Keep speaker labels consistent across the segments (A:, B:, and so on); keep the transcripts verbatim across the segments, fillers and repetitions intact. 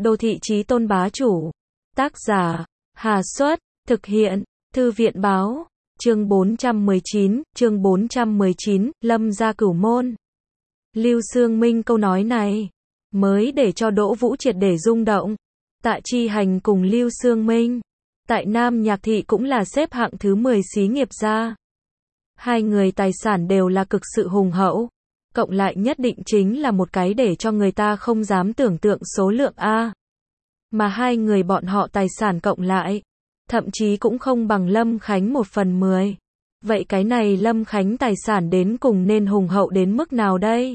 A: Đô thị chí tôn bá chủ. Tác giả, Hà Xuất, thực hiện, Thư viện báo, chương bốn trăm mười chín, chương bốn trăm mười chín, Lâm gia cửu môn. Lưu Xương Minh câu nói này, mới để cho Đỗ Vũ triệt để rung động. Tạ Chi Hành cùng Lưu Xương Minh, tại Nam Nhạc Thị cũng là xếp hạng thứ mười xí nghiệp gia. Hai người tài sản đều là cực sự hùng hậu, cộng lại nhất định chính là một cái để cho người ta không dám tưởng tượng số lượng A. Mà hai người bọn họ tài sản cộng lại, thậm chí cũng không bằng Lâm Khánh một phần mười. Vậy cái này Lâm Khánh tài sản đến cùng nên hùng hậu đến mức nào đây?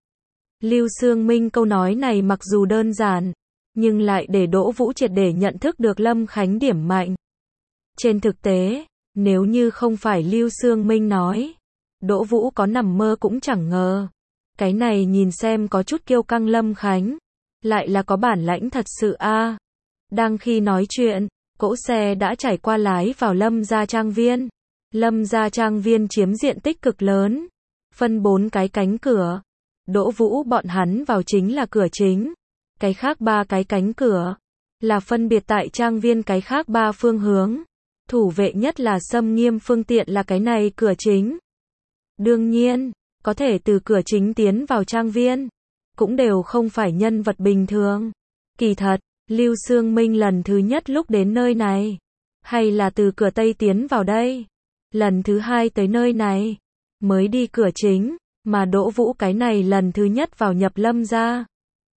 A: Lưu Xương Minh câu nói này mặc dù đơn giản, nhưng lại để Đỗ Vũ triệt để nhận thức được Lâm Khánh điểm mạnh. Trên thực tế, nếu như không phải Lưu Xương Minh nói, Đỗ Vũ có nằm mơ cũng chẳng ngờ. Cái này nhìn xem có chút kiêu căng Lâm Khánh, lại là có bản lãnh thật sự a. Đang khi nói chuyện, cỗ xe đã trải qua lái vào Lâm gia trang viên. Lâm gia trang viên chiếm diện tích cực lớn, phân bốn cái cánh cửa. Đỗ Vũ bọn hắn vào chính là cửa chính. Cái khác ba cái cánh cửa là phân biệt tại trang viên cái khác ba phương hướng. Thủ vệ nhất là xâm nghiêm phương tiện là cái này cửa chính. Đương nhiên, có thể từ cửa chính tiến vào trang viên, cũng đều không phải nhân vật bình thường. Kỳ thật, Lưu Xương Minh lần thứ nhất lúc đến nơi này, hay là từ cửa Tây tiến vào đây. Lần thứ hai tới nơi này, mới đi cửa chính, mà Đỗ Vũ cái này lần thứ nhất vào nhập Lâm gia.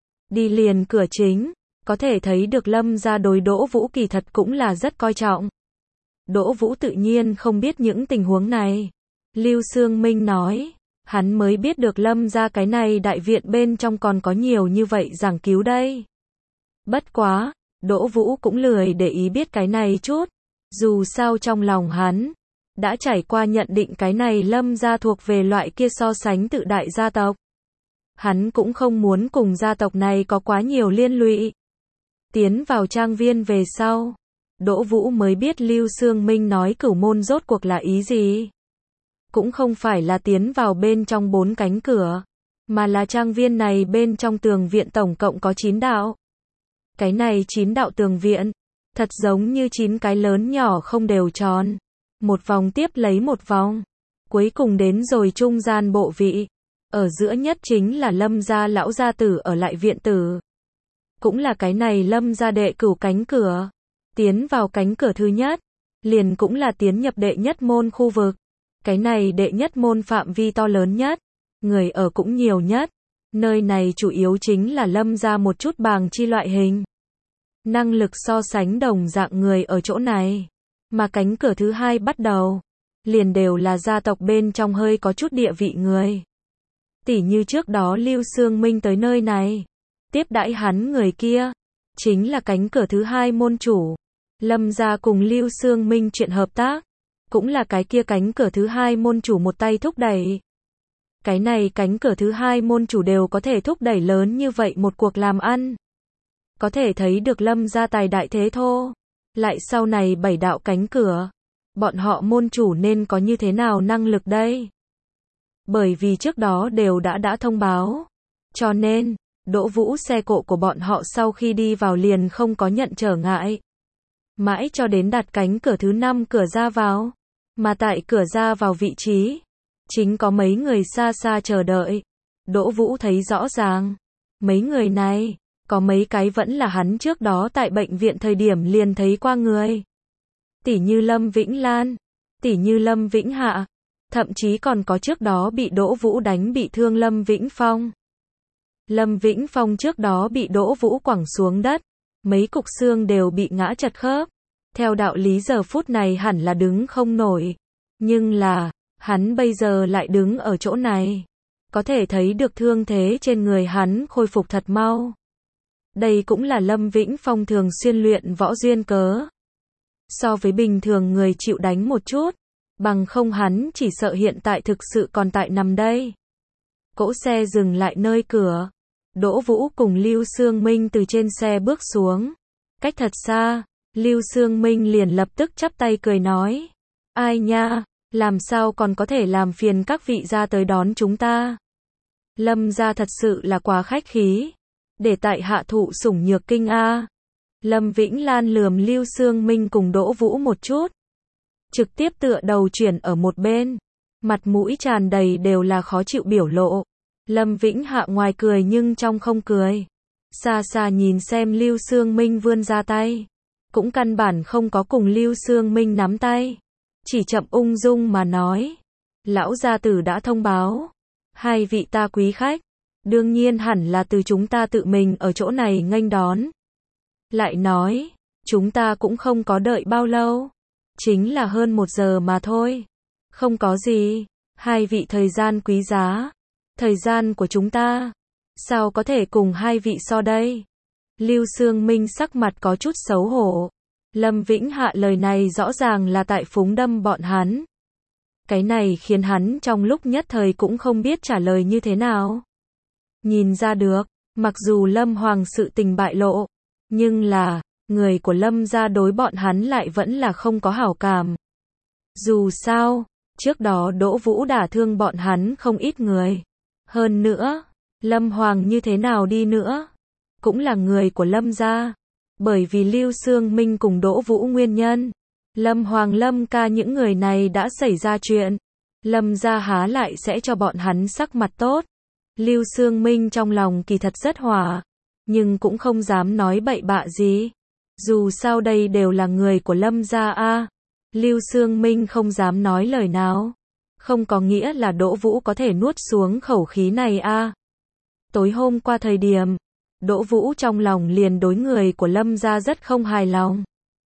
A: Đi liền cửa chính, có thể thấy được Lâm gia đối Đỗ Vũ kỳ thật cũng là rất coi trọng. Đỗ Vũ tự nhiên không biết những tình huống này. Lưu Xương Minh nói, hắn mới biết được Lâm gia cái này đại viện bên trong còn có nhiều như vậy giảng cứu đây. Bất quá, Đỗ Vũ cũng lười để ý biết cái này chút. Dù sao trong lòng hắn, đã trải qua nhận định cái này Lâm gia thuộc về loại kia so sánh tự đại gia tộc. Hắn cũng không muốn cùng gia tộc này có quá nhiều liên lụy. Tiến vào trang viên về sau, Đỗ Vũ mới biết Lưu Xương Minh nói cửu môn rốt cuộc là ý gì. Cũng không phải là tiến vào bên trong bốn cánh cửa, mà là trang viên này bên trong tường viện tổng cộng có chín đạo. Cái này chín đạo tường viện, thật giống như chín cái lớn nhỏ không đều tròn. Một vòng tiếp lấy một vòng, cuối cùng đến rồi trung gian bộ vị. Ở giữa nhất chính là Lâm gia lão gia tử ở lại viện tử. Cũng là cái này Lâm gia đệ cửu cánh cửa. Tiến vào cánh cửa thứ nhất, liền cũng là tiến nhập đệ nhất môn khu vực. Cái này đệ nhất môn phạm vi to lớn nhất, người ở cũng nhiều nhất. Nơi này chủ yếu chính là Lâm gia một chút bàng chi loại hình. Năng lực so sánh đồng dạng người ở chỗ này. Mà cánh cửa thứ hai bắt đầu, liền đều là gia tộc bên trong hơi có chút địa vị người. Tỉ như trước đó Lưu Xương Minh tới nơi này, tiếp đãi hắn người kia, chính là cánh cửa thứ hai môn chủ. Lâm gia cùng Lưu Xương Minh chuyện hợp tác, cũng là cái kia cánh cửa thứ hai môn chủ một tay thúc đẩy. Cái này cánh cửa thứ hai môn chủ đều có thể thúc đẩy lớn như vậy một cuộc làm ăn. Có thể thấy được Lâm gia tài đại thế thô. Lại sau này bảy đạo cánh cửa, bọn họ môn chủ nên có như thế nào năng lực đây? Bởi vì trước đó đều đã đã thông báo. Cho nên, Đỗ Vũ xe cộ của bọn họ sau khi đi vào liền không có nhận trở ngại. Mãi cho đến đặt cánh cửa thứ năm cửa ra vào. Mà tại cửa ra vào vị trí, chính có mấy người xa xa chờ đợi. Đỗ Vũ thấy rõ ràng. Mấy người này, có mấy cái vẫn là hắn trước đó tại bệnh viện thời điểm liền thấy qua người. Tỉ như Lâm Vĩnh Lan, tỉ như Lâm Vĩnh Hạ, thậm chí còn có trước đó bị Đỗ Vũ đánh bị thương Lâm Vĩnh Phong. Lâm Vĩnh Phong trước đó bị Đỗ Vũ quẳng xuống đất, mấy cục xương đều bị ngã chật khớp. Theo đạo lý giờ phút này hẳn là đứng không nổi. Nhưng là, hắn bây giờ lại đứng ở chỗ này. Có thể thấy được thương thế trên người hắn khôi phục thật mau. Đây cũng là Lâm Vĩnh Phong thường xuyên luyện võ duyên cớ. So với bình thường người chịu đánh một chút, bằng không hắn chỉ sợ hiện tại thực sự còn tại nằm đây. Cỗ xe dừng lại nơi cửa. Đỗ Vũ cùng Lưu Xương Minh từ trên xe bước xuống. Cách thật xa, Lưu Xương Minh liền lập tức chắp tay cười nói. Ai nha, làm sao còn có thể làm phiền các vị ra tới đón chúng ta. Lâm gia thật sự là quá khách khí. để tại hạ thụ sủng nhược kinh a. Lâm Vĩnh Lan lườm Lưu Xương Minh cùng Đỗ Vũ một chút, trực tiếp tựa đầu chuyển ở một bên, mặt mũi tràn đầy đều là khó chịu biểu lộ. Lâm Vĩnh Hạ ngoài cười nhưng trong không cười, xa xa nhìn xem Lưu Xương Minh vươn ra tay, cũng căn bản không có cùng Lưu Xương Minh nắm tay, chỉ chậm ung dung mà nói, lão gia tử đã thông báo, hai vị ta quý khách, đương nhiên hẳn là từ chúng ta tự mình ở chỗ này nghênh đón. Lại nói, chúng ta cũng không có đợi bao lâu, chính là hơn một giờ mà thôi, không có gì, hai vị thời gian quý giá, thời gian của chúng ta, sao có thể cùng hai vị so đây? Lưu Xương Minh sắc mặt có chút xấu hổ, Lâm Vĩnh Hạ lời này rõ ràng là tại phúng đâm bọn hắn. Cái này khiến hắn trong lúc nhất thời cũng không biết trả lời như thế nào. Nhìn ra được, mặc dù Lâm Hoàng sự tình bại lộ, nhưng là, người của Lâm gia đối bọn hắn lại vẫn là không có hảo cảm. Dù sao, trước đó Đỗ Vũ đả thương bọn hắn không ít người. Hơn nữa, Lâm Hoàng như thế nào đi nữa, cũng là người của Lâm gia. Bởi vì Lưu Xương Minh cùng Đỗ Vũ nguyên nhân, Lâm Hoàng Lâm ca những người này đã xảy ra chuyện. Lâm gia há lại sẽ cho bọn hắn sắc mặt tốt. Lưu Xương Minh trong lòng kỳ thật rất hỏa, nhưng cũng không dám nói bậy bạ gì. Dù sao đây đều là người của Lâm gia a. Lưu Xương Minh không dám nói lời nào, không có nghĩa là Đỗ Vũ có thể nuốt xuống khẩu khí này a. Tối hôm qua thời điểm, Đỗ Vũ trong lòng liền đối người của Lâm gia rất không hài lòng.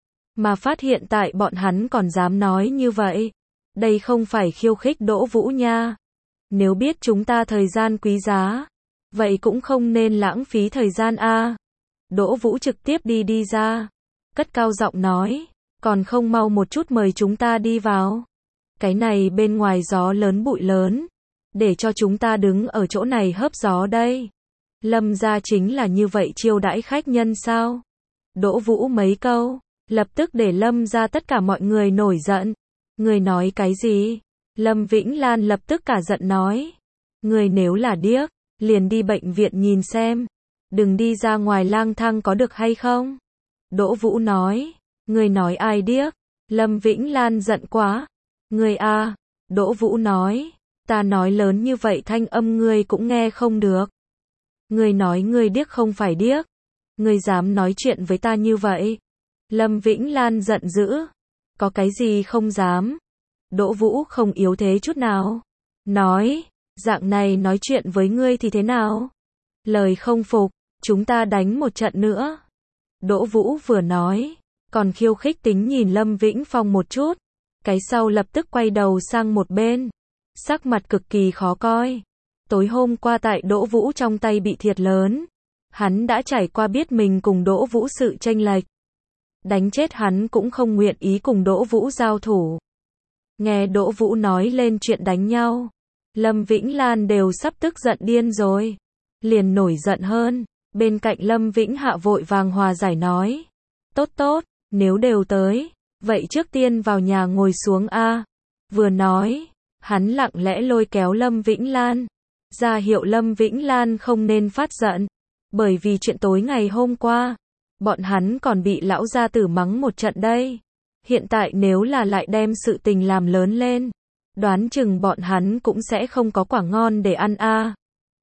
A: Mà phát hiện tại bọn hắn còn dám nói như vậy, đây không phải khiêu khích Đỗ Vũ nha. Nếu biết chúng ta thời gian quý giá, vậy cũng không nên lãng phí thời gian a. Đỗ Vũ trực tiếp đi đi ra, cất cao giọng nói, còn không mau một chút mời chúng ta đi vào. Cái này bên ngoài gió lớn bụi lớn, để cho chúng ta đứng ở chỗ này hớp gió đây. Lâm gia chính là như vậy chiêu đãi khách nhân sao? Đỗ Vũ mấy câu, lập tức để Lâm gia tất cả mọi người nổi giận. Người nói cái gì? Lâm Vĩnh Lan lập tức cả giận nói. Người nếu là điếc, liền đi bệnh viện nhìn xem. Đừng đi ra ngoài lang thang có được hay không? Đỗ Vũ nói. Người nói ai điếc? Lâm Vĩnh Lan giận quá. Người a. Đỗ Vũ nói. Ta nói lớn như vậy thanh âm ngươi cũng nghe không được. Người nói người điếc không phải điếc. Người dám nói chuyện với ta như vậy. Lâm Vĩnh Lan giận dữ. Có cái gì không dám? Đỗ Vũ không yếu thế chút nào. Nói, dạng này nói chuyện với ngươi thì thế nào? Lời không phục, chúng ta đánh một trận nữa. Đỗ Vũ vừa nói, còn khiêu khích tính nhìn Lâm Vĩnh Phong một chút. Cái sau lập tức quay đầu sang một bên. Sắc mặt cực kỳ khó coi. Tối hôm qua tại Đỗ Vũ trong tay bị thiệt lớn. Hắn đã trải qua biết mình cùng Đỗ Vũ sự chênh lệch. Đánh chết hắn cũng không nguyện ý cùng Đỗ Vũ giao thủ. Nghe Đỗ Vũ nói lên chuyện đánh nhau, Lâm Vĩnh Lan đều sắp tức giận điên rồi. Liền nổi giận hơn, bên cạnh Lâm Vĩnh Hạ vội vàng hòa giải nói. Tốt tốt, nếu đều tới, vậy trước tiên vào nhà ngồi xuống a. Vừa nói, hắn lặng lẽ lôi kéo Lâm Vĩnh Lan, ra hiệu Lâm Vĩnh Lan không nên phát giận. Bởi vì chuyện tối ngày hôm qua, bọn hắn còn bị lão gia tử mắng một trận đây. Hiện tại nếu là lại đem sự tình làm lớn lên, đoán chừng bọn hắn cũng sẽ không có quả ngon để ăn a.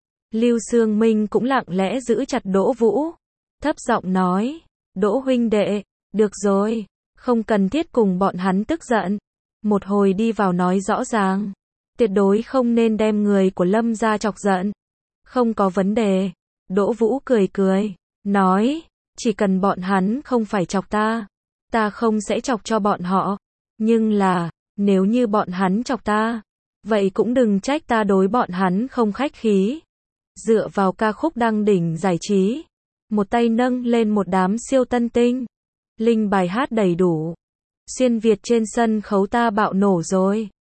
A: Lưu Xương Minh cũng lặng lẽ giữ chặt Đỗ Vũ, thấp giọng nói, Đỗ huynh đệ, được rồi, không cần thiết cùng bọn hắn tức giận. Một hồi đi vào nói rõ ràng, tuyệt đối không nên đem người của Lâm gia chọc giận. Không có vấn đề. Đỗ Vũ cười cười, nói, chỉ cần bọn hắn không phải chọc ta, ta không sẽ chọc cho bọn họ. Nhưng là, nếu như bọn hắn chọc ta, vậy cũng đừng trách ta đối bọn hắn không khách khí. Dựa vào ca khúc đăng đỉnh giải trí, một tay nâng lên một đám siêu tân tinh, linh bài hát đầy đủ. Xuyên Việt trên sân khấu ta bạo nổ rồi.